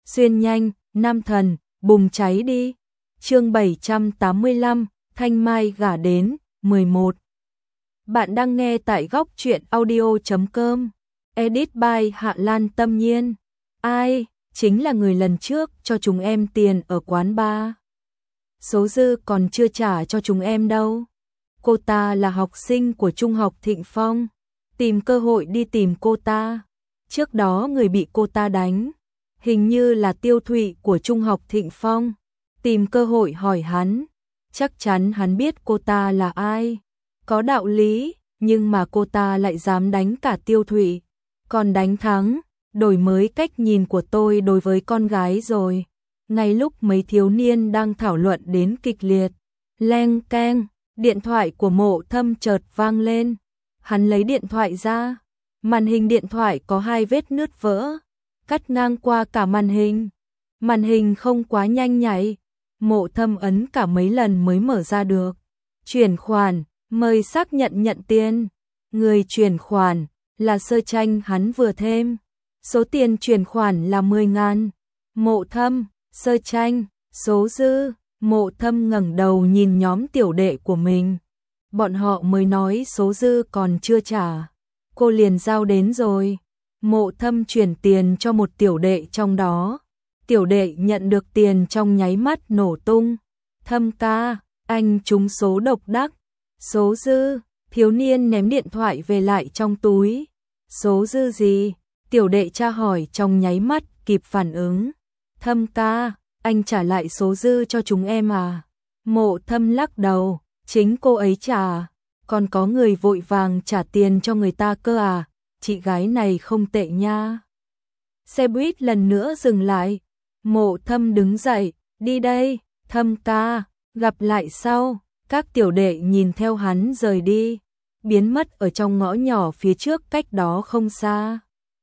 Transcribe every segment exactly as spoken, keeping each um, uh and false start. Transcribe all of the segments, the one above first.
xuyên nhanh, nam thần, bùng cháy đi. Chương bảy trăm tám mươi lăm, Thanh Mai gả đến, mười một. Bạn đang nghe tại góc truyện audio chấm com. Edit by Hạ Lan Tâm Nhiên. Ai, chính là người lần trước cho chúng em tiền ở quán bar. Số dư còn chưa trả cho chúng em đâu. Cô ta là học sinh của Trung học Thịnh Phong. Tìm cơ hội đi tìm cô ta. Trước đó người bị cô ta đánh, hình như là Tiêu Thụy của Trung học Thịnh Phong. Tìm cơ hội hỏi hắn, chắc chắn hắn biết cô ta là ai. Có đạo lý, nhưng mà cô ta lại dám đánh cả Tiêu Thụy. Còn đánh thắng, đổi mới cách nhìn của tôi đối với con gái rồi. Ngay lúc mấy thiếu niên đang thảo luận đến kịch liệt, leng keng, điện thoại của Mộ Thâm chợt vang lên. Hắn lấy điện thoại ra, màn hình điện thoại có hai vết nứt vỡ, cắt ngang qua cả màn hình. Màn hình không quá nhanh nhạy, Mộ Thâm ấn cả mấy lần mới mở ra được. Chuyển khoản, mời xác nhận nhận tiền. Người chuyển khoản là Sơ Tranh hắn vừa thêm. Số tiền chuyển khoản là mười ngàn. Mộ Thâm, Sơ Tranh, số dư. Mộ Thâm ngẩng đầu nhìn nhóm tiểu đệ của mình. Bọn họ mới nói số dư còn chưa trả. Cô liền giao đến rồi. Mộ Thâm chuyển tiền cho một tiểu đệ trong đó. Tiểu đệ nhận được tiền trong nháy mắt nổ tung. Thâm ca, anh trúng số độc đắc. Số dư, thiếu niên ném điện thoại về lại trong túi. Số dư gì? Tiểu đệ tra hỏi trong nháy mắt kịp phản ứng. Thâm ca, anh trả lại số dư cho chúng em à? Mộ Thâm lắc đầu, chính cô ấy trả. Còn có người vội vàng trả tiền cho người ta cơ à? Chị gái này không tệ nha. Xe buýt lần nữa dừng lại. Mộ Thâm đứng dậy, đi đây, Thâm ca, gặp lại sau. Các tiểu đệ nhìn theo hắn rời đi, biến mất ở trong ngõ nhỏ phía trước cách đó không xa.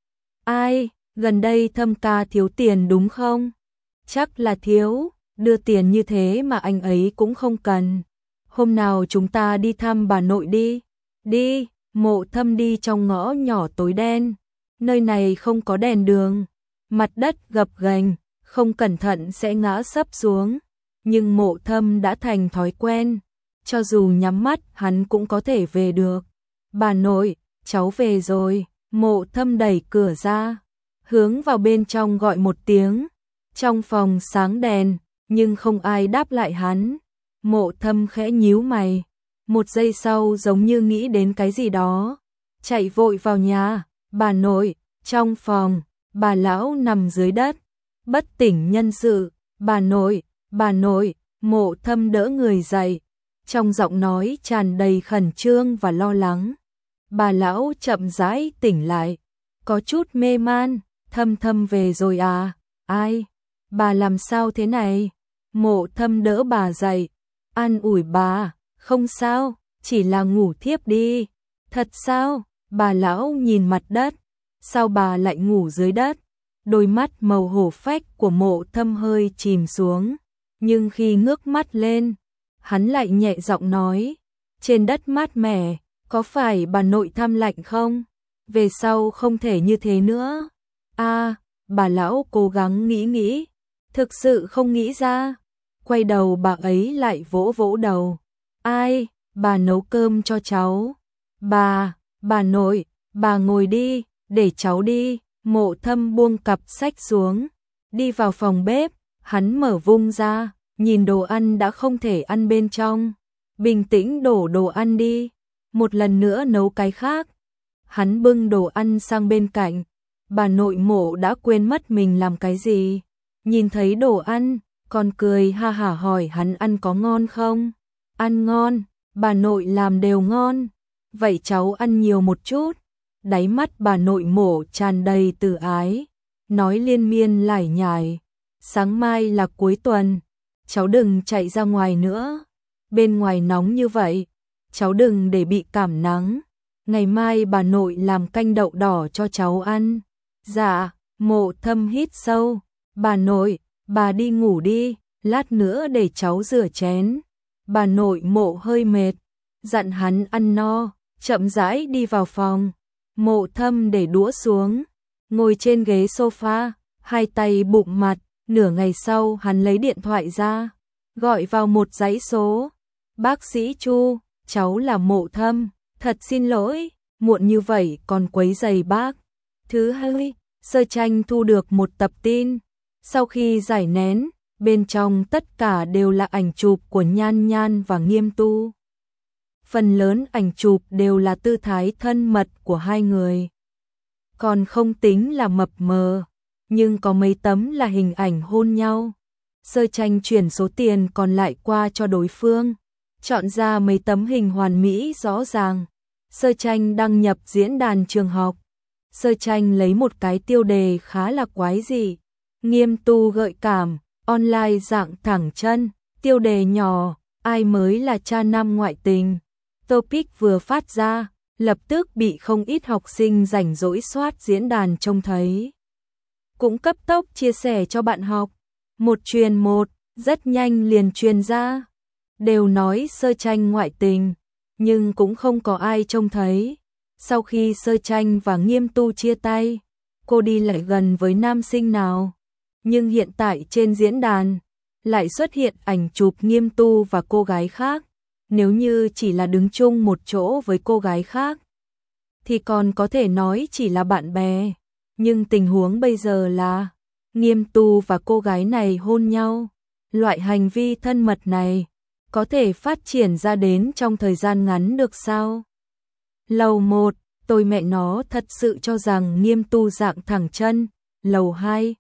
Ai, gần đây Thâm ca thiếu tiền đúng không? Chắc là thiếu, đưa tiền như thế mà anh ấy cũng không cần. Hôm nào chúng ta đi thăm bà nội đi. Đi, Mộ Thâm đi trong ngõ nhỏ tối đen. Nơi này không có đèn đường, mặt đất gập ghềnh, không cẩn thận sẽ ngã sấp xuống. Nhưng Mộ Thâm đã thành thói quen, cho dù nhắm mắt hắn cũng có thể về được. Bà nội, cháu về rồi. Mộ Thâm đẩy cửa ra, hướng vào bên trong gọi một tiếng. Trong phòng sáng đèn, nhưng không ai đáp lại hắn. Mộ Thâm khẽ nhíu mày, một giây sau giống như nghĩ đến cái gì đó, chạy vội vào nhà. Bà nội, trong phòng, bà lão nằm dưới đất, bất tỉnh nhân sự. Bà nội, bà nội. Mộ Thâm đỡ người dậy, trong giọng nói tràn đầy khẩn trương và lo lắng. Bà lão chậm rãi tỉnh lại, có chút mê man. Thâm Thâm về rồi à? Ai? Bà làm sao thế này? Mộ Thâm đỡ bà dậy, an ủi bà, không sao, chỉ là ngủ thiếp đi. Thật sao? Bà lão nhìn mặt đất, sao bà lại ngủ dưới đất? Đôi mắt màu hổ phách của Mộ Thâm hơi chìm xuống, nhưng khi ngước mắt lên, hắn lại nhẹ giọng nói, trên đất mát mẻ, có phải bà nội thăm lạnh không? Về sau không thể như thế nữa. A, à, bà lão cố gắng nghĩ nghĩ, thực sự không nghĩ ra. Quay đầu bà ấy lại vỗ vỗ đầu. Ai, bà nấu cơm cho cháu. Bà, bà nội, bà ngồi đi, để cháu đi. Mộ Thâm buông cặp sách xuống, đi vào phòng bếp, hắn mở vung ra, nhìn đồ ăn đã không thể ăn bên trong. Bình tĩnh đổ đồ ăn đi, một lần nữa nấu cái khác. Hắn bưng đồ ăn sang bên cạnh, bà nội Mộ đã quên mất mình làm cái gì. Nhìn thấy đồ ăn, còn cười ha hả hỏi hắn ăn có ngon không? Ăn ngon, bà nội làm đều ngon. Vậy cháu ăn nhiều một chút. Đáy mắt bà nội Mộ tràn đầy từ ái, nói liên miên lải nhải. Sáng mai là cuối tuần, cháu đừng chạy ra ngoài nữa. Bên ngoài nóng như vậy, cháu đừng để bị cảm nắng. Ngày mai bà nội làm canh đậu đỏ cho cháu ăn. Dạ. Mộ Thâm hít sâu. Bà nội, bà đi ngủ đi, lát nữa để cháu rửa chén. Bà nội Mộ hơi mệt, dặn hắn ăn no, chậm rãi đi vào phòng. Mộ Thâm để đũa xuống, ngồi trên ghế sofa, hai tay bụm mặt, nửa ngày sau hắn lấy điện thoại ra, gọi vào một dãy số. Bác sĩ Chu, cháu là Mộ Thâm, thật xin lỗi, muộn như vậy còn quấy rầy bác. Thứ hai, Sơ Tranh thu được một tập tin, sau khi giải nén, bên trong tất cả đều là ảnh chụp của Nhan Nhan và Nghiêm Tu. Phần lớn ảnh chụp đều là tư thái thân mật của hai người. Còn không tính là mập mờ, nhưng có mấy tấm là hình ảnh hôn nhau. Sơ Tranh chuyển số tiền còn lại qua cho đối phương, chọn ra mấy tấm hình hoàn mỹ rõ ràng. Sơ Tranh đăng nhập diễn đàn trường học. Sơ Tranh lấy một cái tiêu đề khá là quái dị. Nghiêm Tu gợi cảm, online dạng thẳng chân, tiêu đề nhỏ, ai mới là cha nam ngoại tình. Topic vừa phát ra, lập tức bị không ít học sinh rảnh rỗi soát diễn đàn trông thấy. Cũng cấp tốc chia sẻ cho bạn học. Một truyền một, rất nhanh liền truyền ra. Đều nói Sơ Tranh ngoại tình, nhưng cũng không có ai trông thấy. Sau khi Sơ Tranh và Nghiêm Tu chia tay, cô đi lại gần với nam sinh nào. Nhưng hiện tại trên diễn đàn, lại xuất hiện ảnh chụp Nghiêm Tu và cô gái khác. Nếu như chỉ là đứng chung một chỗ với cô gái khác, thì còn có thể nói chỉ là bạn bè. Nhưng tình huống bây giờ là Nghiêm Tu và cô gái này hôn nhau. Loại hành vi thân mật này có thể phát triển ra đến trong thời gian ngắn được sao? Lầu một, tôi mẹ nó thật sự cho rằng Nghiêm Tu dạng thẳng chân. Lầu hai,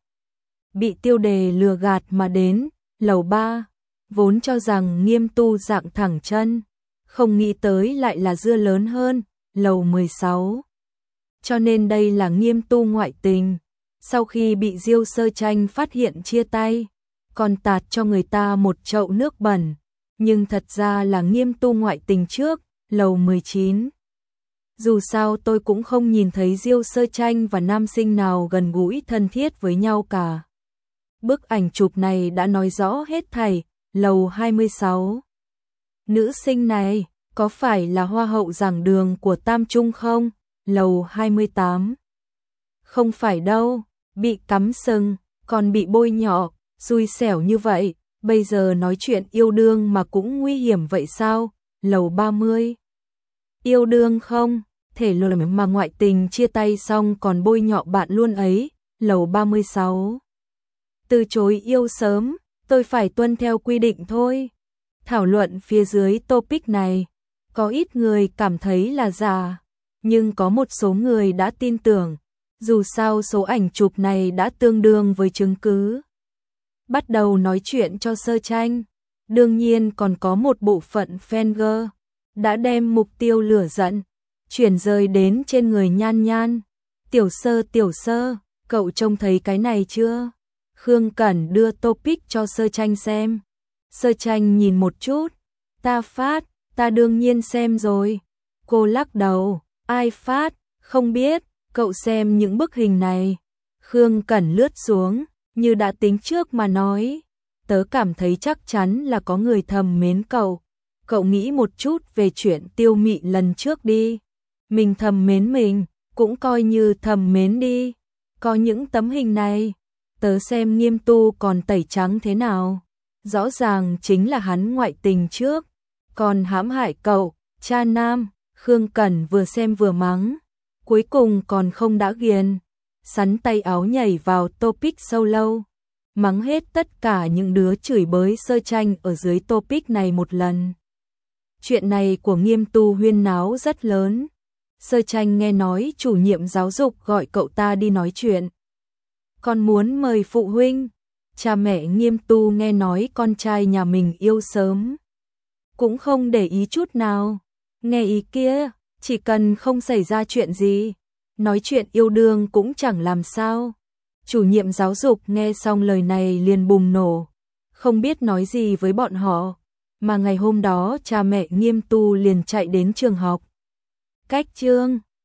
bị tiêu đề lừa gạt mà đến. Lầu ba, vốn cho rằng Nghiêm Tu dạng thẳng chân, không nghĩ tới lại là dưa lớn hơn. Lầu mười sáu, cho nên đây là Nghiêm Tu ngoại tình. Sau khi bị Diêu Sơ Tranh phát hiện chia tay, còn tạt cho người ta một chậu nước bẩn, nhưng thật ra là Nghiêm Tu ngoại tình trước. Lầu mười chín, dù sao tôi cũng không nhìn thấy Diêu Sơ Tranh và nam sinh nào gần gũi thân thiết với nhau cả. Bức ảnh chụp này đã nói rõ hết thảy. Lầu hai mươi sáu, nữ sinh này có phải là hoa hậu giảng đường của Tam Trung không? Lầu hai mươi tám, không phải đâu, bị cắm sừng, còn bị bôi nhọ, xui xẻo như vậy, bây giờ nói chuyện yêu đương mà cũng nguy hiểm vậy sao? Lầu ba mươi, yêu đương không, thể lừa mà ngoại tình chia tay xong còn bôi nhọ bạn luôn ấy. Lầu ba mươi sáu, từ chối yêu sớm, tôi phải tuân theo quy định thôi. Thảo luận phía dưới topic này, có ít người cảm thấy là giả, nhưng có một số người đã tin tưởng, dù sao số ảnh chụp này đã tương đương với chứng cứ. Bắt đầu nói chuyện cho Sơ Tranh, đương nhiên còn có một bộ phận fan girl đã đem mục tiêu lửa giận chuyển rời đến trên người Nhan Nhan. Tiểu Sơ, Tiểu Sơ, cậu trông thấy cái này chưa? Khương Cẩn đưa topic cho Sơ Tranh xem. Sơ Tranh nhìn một chút, ta phát, ta đương nhiên xem rồi. Cô lắc đầu, ai phát, không biết, cậu xem những bức hình này. Khương Cẩn lướt xuống, như đã tính trước mà nói, tớ cảm thấy chắc chắn là có người thầm mến cậu. Cậu nghĩ một chút về chuyện Tiêu Mị lần trước đi. Mình thầm mến mình, cũng coi như thầm mến đi. Có những tấm hình này, tớ xem Nghiêm Tu còn tẩy trắng thế nào. Rõ ràng chính là hắn ngoại tình trước, còn hãm hại cậu, cha nam. Khương Cẩn vừa xem vừa mắng, cuối cùng còn không đã ghiền, sắn tay áo nhảy vào topic sâu lâu, mắng hết tất cả những đứa chửi bới Sơ Tranh ở dưới topic này một lần. Chuyện này của Nghiêm Tu huyên náo rất lớn. Sơ Tranh nghe nói chủ nhiệm giáo dục gọi cậu ta đi nói chuyện, còn muốn mời phụ huynh. Cha mẹ Nghiêm Tu nghe nói con trai nhà mình yêu sớm, cũng không để ý chút nào. Nghe ý kia, chỉ cần không xảy ra chuyện gì, nói chuyện yêu đương cũng chẳng làm sao. Chủ nhiệm giáo dục nghe xong lời này liền bùng nổ, không biết nói gì với bọn họ, mà ngày hôm đó cha mẹ Nghiêm Tu liền chạy đến trường học. Cách chương